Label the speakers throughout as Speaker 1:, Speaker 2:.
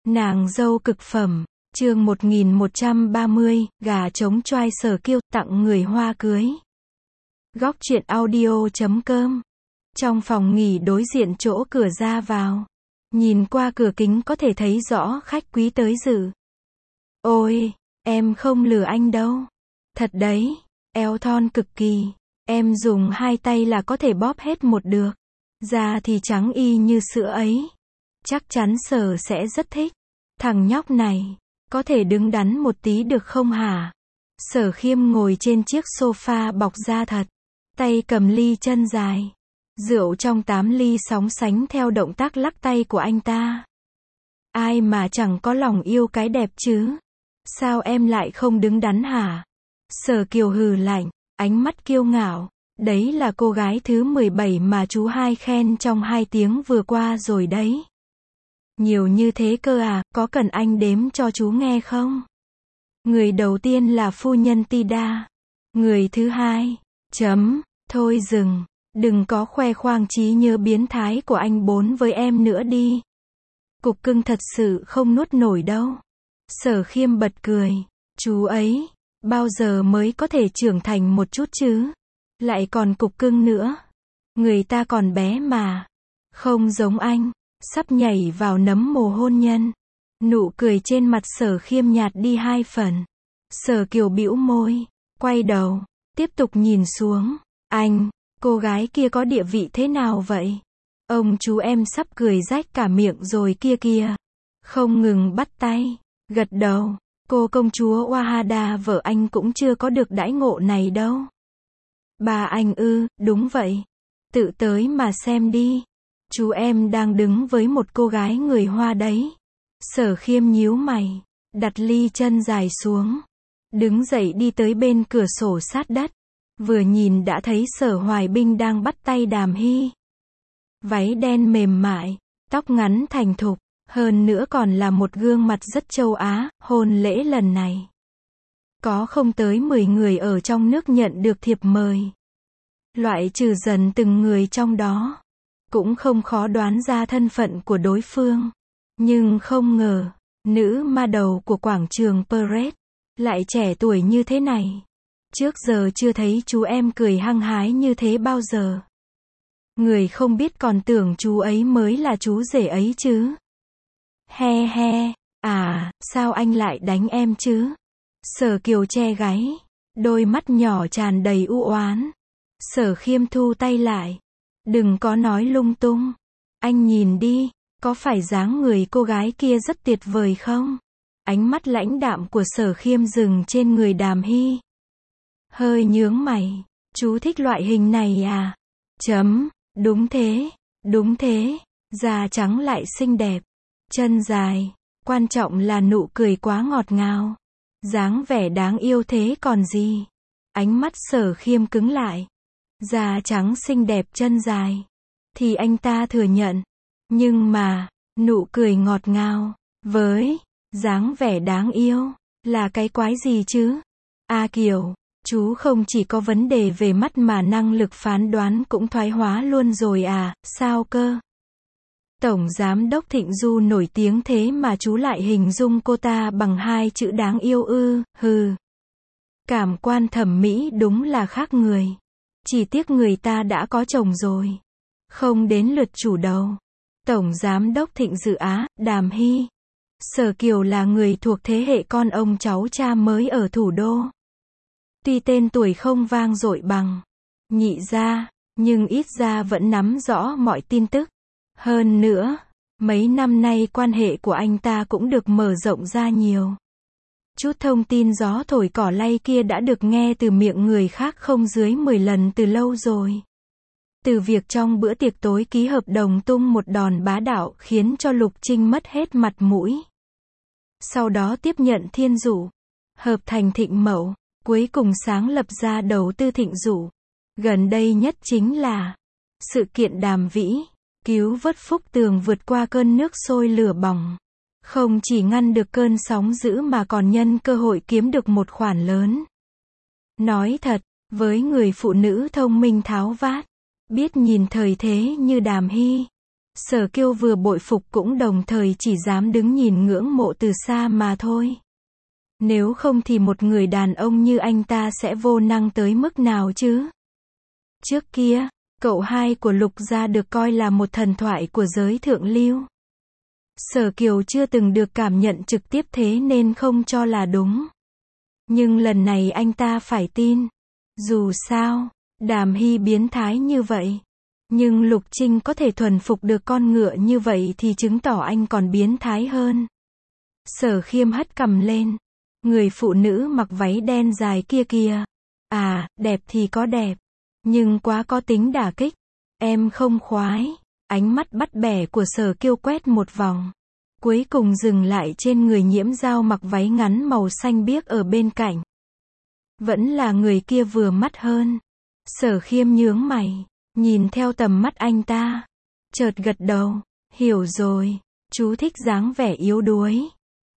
Speaker 1: Nàng dâu cực phẩm, chương 1130, gà trống choai Sở Kiêu, tặng người hoa cưới. Góc truyện audio.com. Trong phòng nghỉ đối diện chỗ cửa ra vào. Nhìn qua cửa kính có thể thấy rõ khách quý tới dự. Ôi, em không lừa anh đâu. Thật đấy, eo thon cực kỳ. Em dùng hai tay là có thể bóp hết một được. Da thì trắng y như sữa ấy. Chắc chắn Sở sẽ rất thích. Thằng nhóc này, có thể đứng đắn một tí được không hả? Sở Khiêm ngồi trên chiếc sofa bọc da thật. Tay cầm ly chân dài. Rượu trong 8 ly sóng sánh theo động tác lắc tay của anh ta. Ai mà chẳng có lòng yêu cái đẹp chứ? Sao em lại không đứng đắn hả? Sở Kiều hừ lạnh, ánh mắt kiêu ngạo. Đấy là cô gái thứ 17 mà chú hai khen trong 2 tiếng vừa qua rồi đấy. Nhiều như thế cơ à, có cần anh đếm cho chú nghe không? Người đầu tiên là phu nhân Tida. Người thứ hai, thôi dừng, đừng có khoe khoang trí nhớ biến thái của anh Bốn với em nữa đi. Cục cưng thật sự không nuốt nổi đâu. Sở Khiêm bật cười, chú ấy, bao giờ mới có thể trưởng thành một chút chứ? Lại còn cục cưng nữa. Người ta còn bé mà. Không giống anh. Sắp nhảy vào nấm mồ hôn nhân. Nụ cười trên mặt Sở Khiêm nhạt đi 2 phần. Sở Kiều bĩu môi, quay đầu, tiếp tục nhìn xuống. Anh, cô gái kia có địa vị thế nào vậy? Ông chú em sắp cười rách cả miệng rồi kia kìa. Không ngừng bắt tay, gật đầu. Cô công chúa Wahada vợ anh cũng chưa có được đãi ngộ này đâu. Bà anh ư, đúng vậy. Tự tới mà xem đi. Chú em đang đứng với một cô gái người Hoa đấy. Sở Khiêm nhíu mày, đặt ly chân dài xuống. Đứng dậy đi tới bên cửa sổ sát đất. Vừa nhìn đã thấy Sở Hoài Binh đang bắt tay Đàm Hy. Váy đen mềm mại, tóc ngắn thành thục, hơn nữa còn là một gương mặt rất châu Á. Hôn lễ lần này có không tới 10 người ở trong nước nhận được thiệp mời. Loại trừ dần từng người trong đó. Cũng không khó đoán ra thân phận của đối phương. Nhưng không ngờ, nữ ma đầu của quảng trường Parade lại trẻ tuổi như thế này. Trước giờ chưa thấy chú em cười hăng hái như thế bao giờ. Người không biết còn tưởng chú ấy mới là chú rể ấy chứ. He he, à, sao anh lại đánh em chứ? Sở Kiều che gáy, đôi mắt nhỏ tràn đầy u oán. Sở Khiêm thu tay lại. Đừng có nói lung tung. Anh nhìn đi, có phải dáng người cô gái kia rất tuyệt vời không? Ánh mắt lãnh đạm của Sở Khiêm dừng trên người Đàm Hy. Hơi nhướng mày, chú thích loại hình này à? Đúng thế, da trắng lại xinh đẹp, chân dài, quan trọng là nụ cười quá ngọt ngào. Dáng vẻ đáng yêu thế còn gì? Ánh mắt Sở Khiêm cứng lại. Da trắng xinh đẹp chân dài. Thì anh ta thừa nhận. Nhưng mà, nụ cười ngọt ngào, với dáng vẻ đáng yêu, là cái quái gì chứ? A Kiều, chú không chỉ có vấn đề về mắt mà năng lực phán đoán cũng thoái hóa luôn rồi à, sao cơ? Tổng Giám đốc Thịnh Du nổi tiếng thế mà chú lại hình dung cô ta bằng 2 chữ đáng yêu ư, hừ. Cảm quan thẩm mỹ đúng là khác người. Chỉ tiếc người ta đã có chồng rồi. Không đến lượt chủ đầu. Tổng Giám đốc Thịnh Dự Á, Đàm Hy. Sở Kiều là người thuộc thế hệ con ông cháu cha mới ở thủ đô. Tuy tên tuổi không vang dội bằng Nhị gia, nhưng ít ra vẫn nắm rõ mọi tin tức. Hơn nữa, mấy năm nay quan hệ của anh ta cũng được mở rộng ra nhiều. Chút thông tin gió thổi cỏ lay kia đã được nghe từ miệng người khác không dưới 10 lần từ lâu rồi. Từ việc trong bữa tiệc tối ký hợp đồng tung một đòn bá đạo khiến cho Lục Trinh mất hết mặt mũi. Sau đó tiếp nhận Thiên Dụ, hợp thành Thịnh Mậu, cuối cùng sáng lập ra đầu tư Thịnh Dụ. Gần đây nhất chính là sự kiện Đàm Vĩ, cứu vớt Phúc Tường vượt qua cơn nước sôi lửa bỏng. Không chỉ ngăn được cơn sóng dữ mà còn nhân cơ hội kiếm được một khoản lớn. Nói thật, với người phụ nữ thông minh tháo vát, biết nhìn thời thế như Đàm Hy, Sở Kiều vừa bội phục cũng đồng thời chỉ dám đứng nhìn ngưỡng mộ từ xa mà thôi. Nếu không thì một người đàn ông như anh ta sẽ vô năng tới mức nào chứ? Trước kia, cậu hai của Lục gia được coi là một thần thoại của giới thượng lưu. Sở Kiều chưa từng được cảm nhận trực tiếp thế nên không cho là đúng. Nhưng lần này anh ta phải tin. Dù sao, Đàm Hy biến thái như vậy. Nhưng Lục Trinh có thể thuần phục được con ngựa như vậy thì chứng tỏ anh còn biến thái hơn. Sở Khiêm hất cằm lên. Người phụ nữ mặc váy đen dài kia kìa. À, đẹp thì có đẹp. Nhưng quá có tính đả kích. Em không khoái. Ánh mắt bắt bẻ của Sở Kiều quét một vòng. Cuối cùng dừng lại trên người Nhiễm Dao mặc váy ngắn màu xanh biếc ở bên cạnh. Vẫn là người kia vừa mắt hơn. Sở Khiêm nhướng mày, nhìn theo tầm mắt anh ta. Chợt gật đầu, hiểu rồi, chú thích dáng vẻ yếu đuối.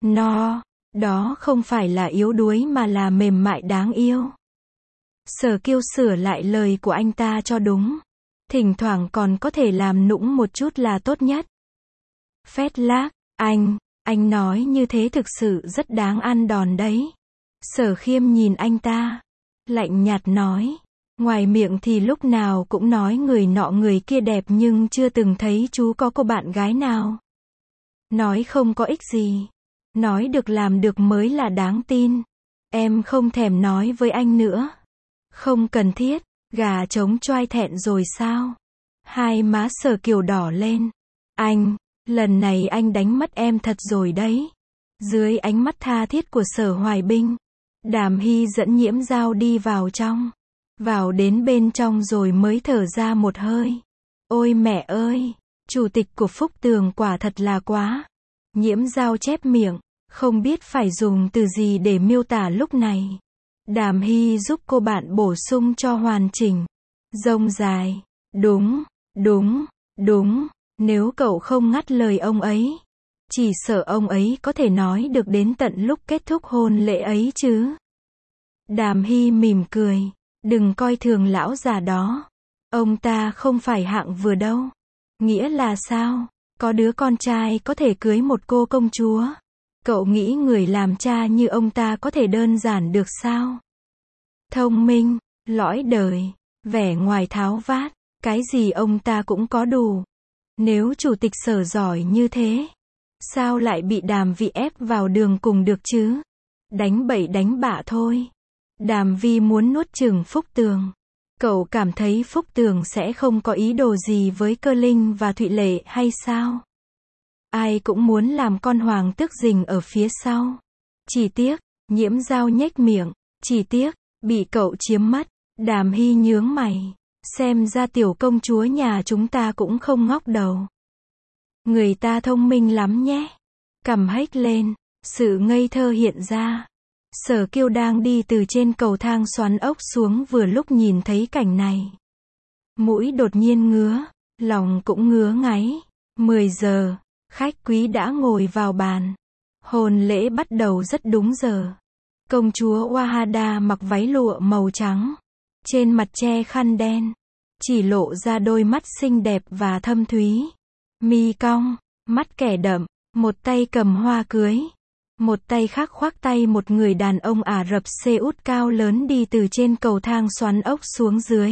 Speaker 1: Đó không phải là yếu đuối mà là mềm mại đáng yêu. Sở Kiều sửa lại lời của anh ta cho đúng. Thỉnh thoảng còn có thể làm nũng một chút là tốt nhất. Phét lác, anh nói như thế thực sự rất đáng ăn đòn đấy. Sở Khiêm nhìn anh ta, lạnh nhạt nói, ngoài miệng thì lúc nào cũng nói người nọ người kia đẹp nhưng chưa từng thấy chú có cô bạn gái nào. Nói không có ích gì. Nói được làm được mới là đáng tin. Em không thèm nói với anh nữa. Không cần thiết, gà trống choai thẹn rồi sao? Hai má Sở Kiều đỏ lên. Lần này anh đánh mất em thật rồi đấy. Dưới ánh mắt tha thiết của Sở Hoài Binh, Đàm Hy dẫn Nhiễm Dao đi vào trong. Vào đến bên trong rồi mới thở ra một hơi. Ôi mẹ ơi, chủ tịch của Phúc Tường quả thật là quá. Nhiễm Dao chép miệng, không biết phải dùng từ gì để miêu tả lúc này. Đàm Hy giúp cô bạn bổ sung cho hoàn chỉnh. Rông dài. Đúng. Nếu cậu không ngắt lời ông ấy, chỉ sợ ông ấy có thể nói được đến tận lúc kết thúc hôn lễ ấy chứ. Đàm Hy mỉm cười. Đừng coi thường lão già đó. Ông ta không phải hạng vừa đâu. Nghĩa là sao? Có đứa con trai có thể cưới một cô công chúa. Cậu nghĩ người làm cha như ông ta có thể đơn giản được sao? Thông minh, lõi đời, vẻ ngoài tháo vát, cái gì ông ta cũng có đủ. Nếu chủ tịch Sở giỏi như thế, sao lại bị Đàm Vi ép vào đường cùng được chứ? Đánh bậy đánh bạ thôi. Đàm Vi muốn nuốt chửng Phúc Tường. Cậu cảm thấy Phúc Tường sẽ không có ý đồ gì với Cơ Linh và Thụy Lệ hay sao? Ai cũng muốn làm con hoàng tước rình ở phía sau. Chỉ tiếc, Nhiễm Dao nhếch miệng, chỉ tiếc, bị cậu chiếm mất. Đàm Hy nhướng mày. Xem ra tiểu công chúa nhà chúng ta cũng không ngóc đầu. Người ta thông minh lắm nhé. Cằm hếch lên, sự ngây thơ hiện ra. Sở Kiều đang đi từ trên cầu thang xoắn ốc xuống vừa lúc nhìn thấy cảnh này. Mũi đột nhiên ngứa, lòng cũng ngứa ngáy. 10 giờ, khách quý đã ngồi vào bàn. Hôn lễ bắt đầu rất đúng giờ. Công chúa Wahada mặc váy lụa màu trắng. Trên mặt che khăn đen. Chỉ lộ ra đôi mắt xinh đẹp và thâm thúy. Mi cong, mắt kẻ đậm, một tay cầm hoa cưới. Một tay khác khoác tay một người đàn ông Ả Rập Xê Út cao lớn đi từ trên cầu thang xoắn ốc xuống dưới.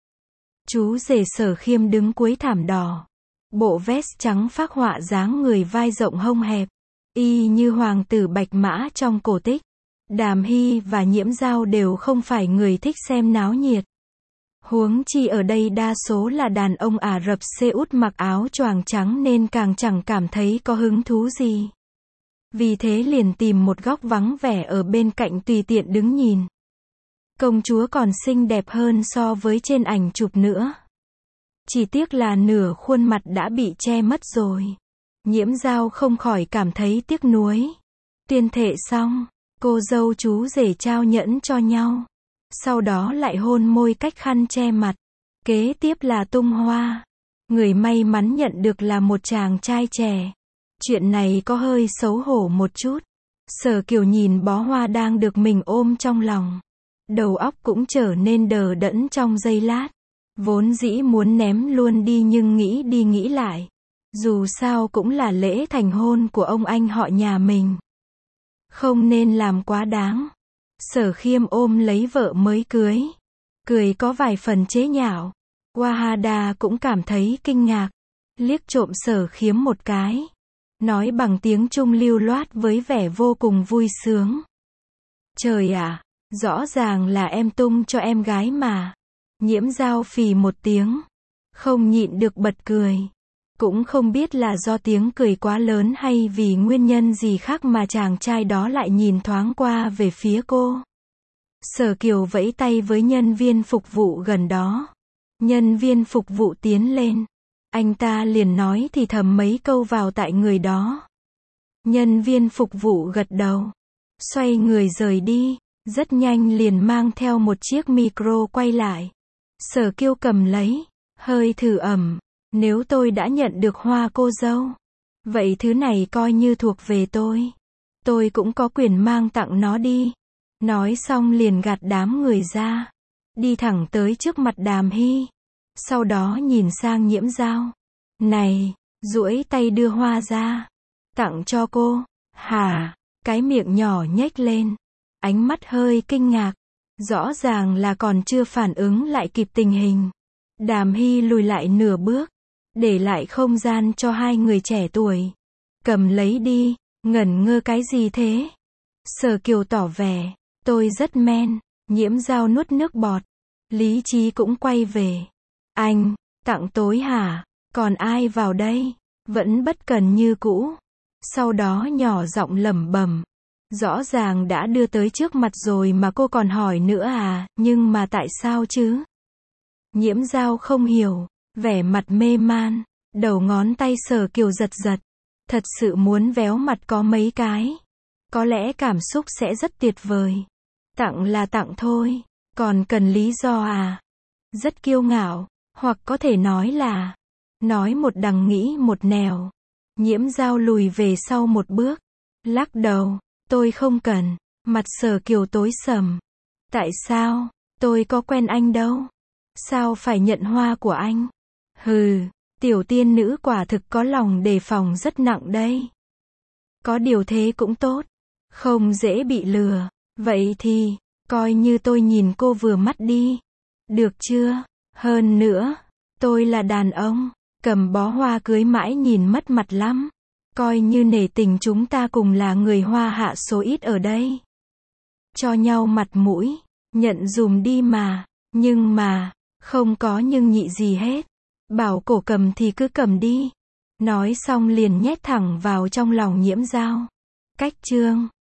Speaker 1: Chú rể Sở Khiêm đứng cuối thảm đỏ. Bộ vest trắng phác họa dáng người vai rộng hông hẹp. Y như hoàng tử Bạch Mã trong cổ tích. Đàm Hy và Nhiễm Dao đều không phải người thích xem náo nhiệt. Huống chi ở đây đa số là đàn ông Ả Rập Xê Út mặc áo choàng trắng nên càng chẳng cảm thấy có hứng thú gì. Vì thế liền tìm một góc vắng vẻ ở bên cạnh tùy tiện đứng nhìn. Công chúa còn xinh đẹp hơn so với trên ảnh chụp nữa. Chỉ tiếc là nửa khuôn mặt đã bị che mất rồi. Nhiễm Dao không khỏi cảm thấy tiếc nuối. Tuyên thệ xong, cô dâu chú rể trao nhẫn cho nhau. Sau đó lại hôn môi cách khăn che mặt. Kế tiếp là tung hoa. Người may mắn nhận được là một chàng trai trẻ. Chuyện này có hơi xấu hổ một chút. Sở Kiều nhìn bó hoa đang được mình ôm trong lòng. Đầu óc cũng trở nên đờ đẫn trong giây lát. Vốn dĩ muốn ném luôn đi nhưng nghĩ đi nghĩ lại. Dù sao cũng là lễ thành hôn của ông anh họ nhà mình. Không nên làm quá đáng. Sở Khiêm ôm lấy vợ mới cưới. Cười có vài phần chế nhạo. Wahada cũng cảm thấy kinh ngạc. Liếc trộm Sở Khiêm một cái. Nói bằng tiếng Trung lưu loát với vẻ vô cùng vui sướng. Trời ạ, rõ ràng là em tung cho em gái mà. Nhiễm Dao phì một tiếng. Không nhịn được bật cười. Cũng không biết là do tiếng cười quá lớn hay vì nguyên nhân gì khác mà chàng trai đó lại nhìn thoáng qua về phía cô. Sở Kiều vẫy tay với nhân viên phục vụ gần đó. Nhân viên phục vụ tiến lên. Anh ta liền nói thì thầm mấy câu vào tai người đó. Nhân viên phục vụ gật đầu. Xoay người rời đi. Rất nhanh liền mang theo một chiếc micro quay lại. Sở Kiều cầm lấy. Hơi thử ẩm. Nếu tôi đã nhận được hoa cô dâu, vậy thứ này coi như thuộc về tôi. Tôi cũng có quyền mang tặng nó đi. Nói xong liền gạt đám người ra. Đi thẳng tới trước mặt Đàm Hy. Sau đó nhìn sang Nhiễm Dao. Này, duỗi tay đưa hoa ra. Tặng cho cô. Hả? Cái miệng nhỏ nhếch lên. Ánh mắt hơi kinh ngạc. Rõ ràng là còn chưa phản ứng lại kịp tình hình. Đàm Hy lùi lại nửa bước. Để lại không gian cho hai người trẻ tuổi. Cầm lấy đi, ngẩn ngơ cái gì thế? Sở Kiều tỏ vẻ, tôi rất men. Nhiễm Dao nuốt nước bọt. Lý trí cũng quay về. Anh, tặng tối hả? Còn ai vào đây? Vẫn bất cần như cũ. Sau đó nhỏ giọng lẩm bẩm. Rõ ràng đã đưa tới trước mặt rồi mà cô còn hỏi nữa à, nhưng mà tại sao chứ? Nhiễm Dao không hiểu. Vẻ mặt mê man, đầu ngón tay Sở Kiều giật giật. Thật sự muốn véo mặt có mấy cái. Có lẽ cảm xúc sẽ rất tuyệt vời. Tặng là tặng thôi, còn cần lý do à? Rất kiêu ngạo, hoặc có thể nói là nói một đằng nghĩ một nẻo. Nhiễm Dao lùi về sau một bước, lắc đầu, tôi không cần. Mặt Sở Kiều tối sầm. Tại sao? Tôi có quen anh đâu. Sao phải nhận hoa của anh? Hừ, tiểu tiên nữ quả thực có lòng đề phòng rất nặng đây. Có điều thế cũng tốt, không dễ bị lừa. Vậy thì, coi như tôi nhìn cô vừa mắt đi. Được chưa? Hơn nữa, tôi là đàn ông, cầm bó hoa cưới mãi nhìn mất mặt lắm. Coi như nể tình chúng ta cùng là người Hoa hạ số ít ở đây. Cho nhau mặt mũi, nhận dùm đi mà. Nhưng mà, không có nhưng nhị gì hết. Bảo cổ cầm thì cứ cầm đi. Nói xong liền nhét thẳng vào trong lòng Nhiễm Dao. Cách chương